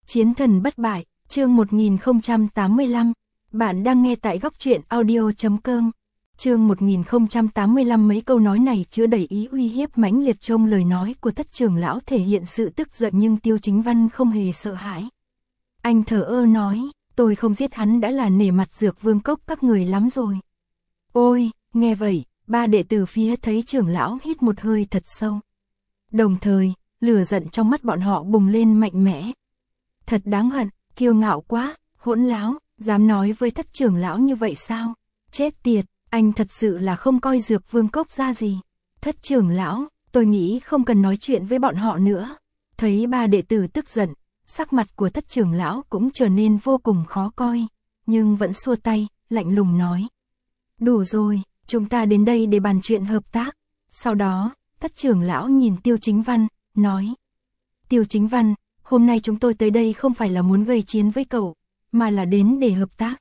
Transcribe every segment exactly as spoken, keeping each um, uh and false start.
Chiến thần bất bại, chương một nghìn không trăm tám mươi lăm. Bạn đang nghe tại góc truyện audio chấm com. Chương một nghìn không trăm tám mươi lăm. Mấy câu nói này chứa đầy ý uy hiếp mãnh liệt. Trong lời nói của Thất trưởng lão thể hiện sự tức giận, nhưng Tiêu Chính Văn không hề sợ hãi. Anh thờ ơ nói, tôi không giết hắn đã là nể mặt Dược Vương Cốc các người lắm rồi. Ôi, nghe vậy, ba đệ tử phía thấy trưởng lão hít một hơi thật sâu. Đồng thời, lửa giận trong mắt bọn họ bùng lên mạnh mẽ. Thật đáng hận, kiêu ngạo quá, hỗn láo, dám nói với Thất trưởng lão như vậy sao? Chết tiệt, anh thật sự là không coi Dược Vương Cốc ra gì. Thất trưởng lão, tôi nghĩ không cần nói chuyện với bọn họ nữa. Thấy ba đệ tử tức giận, sắc mặt của Thất trưởng lão cũng trở nên vô cùng khó coi, nhưng vẫn xua tay, lạnh lùng nói. Đủ rồi, chúng ta đến đây để bàn chuyện hợp tác. Sau đó, Thất trưởng lão nhìn Tiêu Chính Văn, nói. Tiêu Chính Văn, hôm nay chúng tôi tới đây không phải là muốn gây chiến với cậu, mà là đến để hợp tác.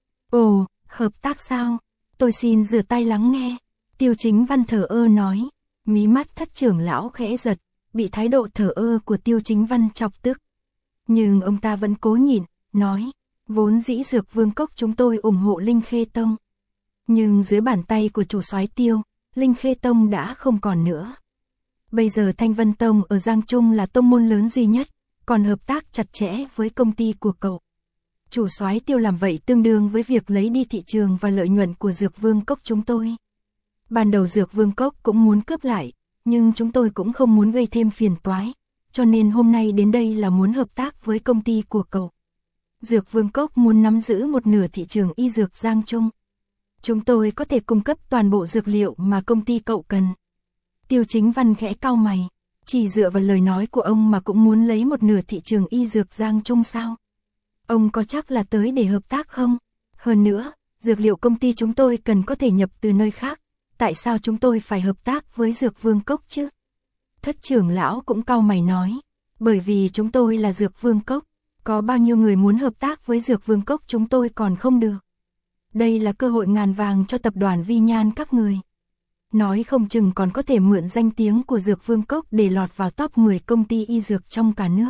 Ồ, hợp tác sao? Tôi xin rửa tay lắng nghe. Tiêu Chính Văn thờ ơ nói. Mí mắt Thất trưởng lão khẽ giật, bị thái độ thờ ơ của Tiêu Chính Văn chọc tức. Nhưng ông ta vẫn cố nhịn, nói. Vốn dĩ Dược Vương Cốc chúng tôi ủng hộ Linh Khê Tông. Nhưng dưới bàn tay của chủ soái Tiêu, Linh Khê Tông đã không còn nữa. Bây giờ Thanh Vân Tông ở Giang Trung là tông môn lớn duy nhất, còn hợp tác chặt chẽ với công ty của cậu. Chủ soái Tiêu làm vậy tương đương với việc lấy đi thị trường và lợi nhuận của Dược Vương Cốc chúng tôi. Ban đầu Dược Vương Cốc cũng muốn cướp lại, nhưng chúng tôi cũng không muốn gây thêm phiền toái, cho nên hôm nay đến đây là muốn hợp tác với công ty của cậu. Dược Vương Cốc muốn nắm giữ một nửa thị trường y dược Giang Trung. Chúng tôi có thể cung cấp toàn bộ dược liệu mà công ty cậu cần. Tiêu Chính Văn khẽ cau mày, chỉ dựa vào lời nói của ông mà cũng muốn lấy một nửa thị trường y dược Giang Trung sao? Ông có chắc là tới để hợp tác không? Hơn nữa, dược liệu công ty chúng tôi cần có thể nhập từ nơi khác, tại sao chúng tôi phải hợp tác với Dược Vương Cốc chứ? Thất trưởng lão cũng cau mày nói, bởi vì chúng tôi là Dược Vương Cốc, có bao nhiêu người muốn hợp tác với Dược Vương Cốc chúng tôi còn không được. Đây là cơ hội ngàn vàng cho tập đoàn Vi Nhan các người. Nói không chừng còn có thể mượn danh tiếng của Dược Vương Cốc để lọt vào top mười công ty y dược trong cả nước.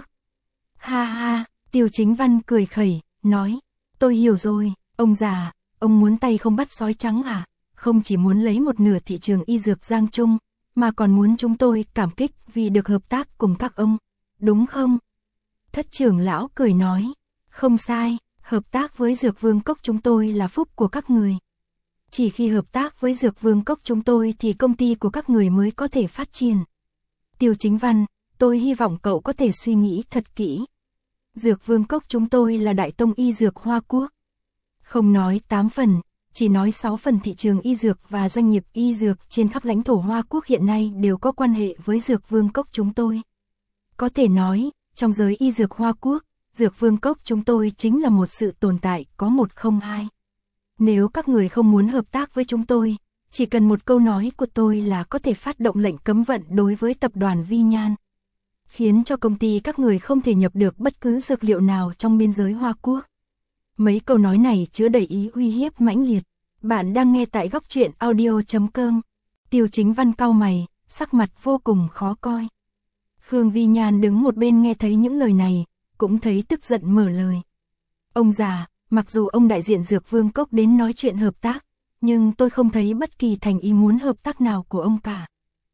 Ha ha, Tiêu Chính Văn cười khẩy, nói, tôi hiểu rồi, ông già, ông muốn tay không bắt sói trắng à? Không chỉ muốn lấy một nửa thị trường y dược Giang Trung, mà còn muốn chúng tôi cảm kích vì được hợp tác cùng các ông, đúng không? Thất trưởng lão cười nói, không sai, hợp tác với Dược Vương Cốc chúng tôi là phúc của các người. Chỉ khi hợp tác với Dược Vương Cốc chúng tôi thì công ty của các người mới có thể phát triển. Tiêu Chính Văn, tôi hy vọng cậu có thể suy nghĩ thật kỹ. Dược Vương Cốc chúng tôi là đại tông y dược Hoa Quốc. Không nói tám phần, chỉ nói sáu phần thị trường y dược và doanh nghiệp y dược trên khắp lãnh thổ Hoa Quốc hiện nay đều có quan hệ với Dược Vương Cốc chúng tôi. Có thể nói, trong giới y dược Hoa Quốc, Dược Vương Cốc chúng tôi chính là một sự tồn tại có một không hai. Nếu các người không muốn hợp tác với chúng tôi, chỉ cần một câu nói của tôi là có thể phát động lệnh cấm vận đối với tập đoàn Vi Nhan, khiến cho công ty các người không thể nhập được bất cứ dược liệu nào trong biên giới Hoa Quốc. Mấy câu nói này chứa đầy ý uy hiếp mãnh liệt. Bạn đang nghe tại góc truyện audio chấm com. Tiêu Chính Văn cau mày, sắc mặt vô cùng khó coi. Khương Vi Nhan đứng một bên nghe thấy những lời này, cũng thấy tức giận mở lời. Ông già, mặc dù ông đại diện Dược Vương Cốc đến nói chuyện hợp tác, nhưng tôi không thấy bất kỳ thành ý muốn hợp tác nào của ông cả.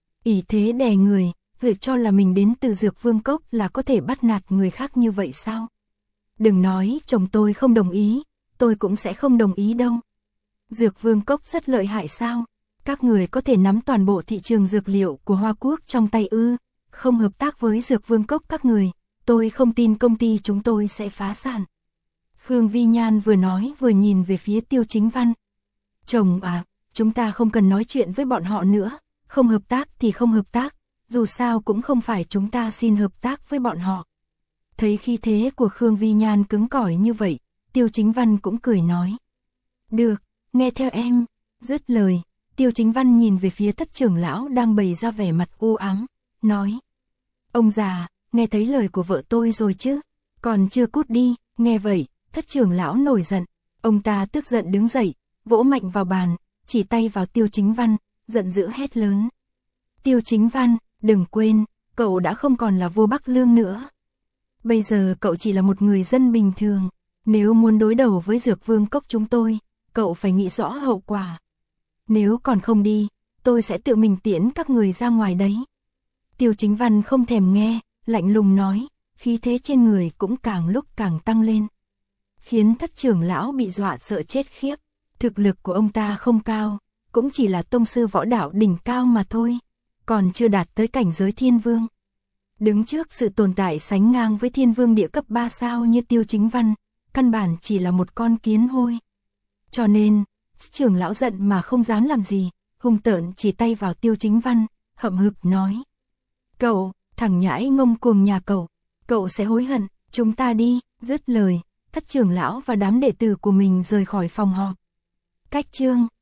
Ỷ thế đè người, tự cho là mình đến từ Dược Vương Cốc là có thể bắt nạt người khác như vậy sao? Đừng nói chồng tôi không đồng ý, tôi cũng sẽ không đồng ý đâu. Dược Vương Cốc rất lợi hại sao? Các người có thể nắm toàn bộ thị trường dược liệu của Hoa Quốc trong tay ư? Không hợp tác với Dược Vương Cốc các người, tôi không tin công ty chúng tôi sẽ phá sản. Khương Vi Nhan vừa nói vừa nhìn về phía Tiêu Chính Văn. Chồng à, chúng ta không cần nói chuyện với bọn họ nữa, không hợp tác thì không hợp tác, dù sao cũng không phải chúng ta xin hợp tác với bọn họ. Thấy khí thế của Khương Vi Nhan cứng cỏi như vậy, Tiêu Chính Văn cũng cười nói. Được, nghe theo em. Dứt lời, Tiêu Chính Văn nhìn về phía Thất trưởng lão đang bày ra vẻ mặt u ám, nói. Ông già, nghe thấy lời của vợ tôi rồi chứ, còn chưa cút đi. Nghe vậy, Thất trưởng lão nổi giận, ông ta tức giận đứng dậy, vỗ mạnh vào bàn, chỉ tay vào Tiêu Chính Văn, giận dữ hét lớn. Tiêu Chính Văn, đừng quên, cậu đã không còn là vua Bắc Lương nữa. Bây giờ cậu chỉ là một người dân bình thường. Nếu muốn đối đầu với Dược Vương Cốc chúng tôi, cậu phải nghĩ rõ hậu quả. Nếu còn không đi, tôi sẽ tự mình tiễn các người ra ngoài đấy. Tiêu Chính Văn không thèm nghe, lạnh lùng nói, khí thế trên người cũng càng lúc càng tăng lên. Khiến Thất trưởng lão bị dọa sợ chết khiếp. Thực lực của ông ta không cao, cũng chỉ là tông sư võ đạo đỉnh cao mà thôi, còn chưa đạt tới cảnh giới thiên vương. Đứng trước sự tồn tại sánh ngang với thiên vương địa cấp ba sao như Tiêu Chính Văn, căn bản chỉ là một con kiến hôi. Cho nên, trưởng lão giận mà không dám làm gì, hung tợn chỉ tay vào Tiêu Chính Văn, hậm hực nói. Cậu, thằng nhãi ngông cuồng nhà cậu, cậu sẽ hối hận, chúng ta đi, dứt lời, Thất trưởng lão và đám đệ tử của mình rời khỏi phòng họp. Cách chương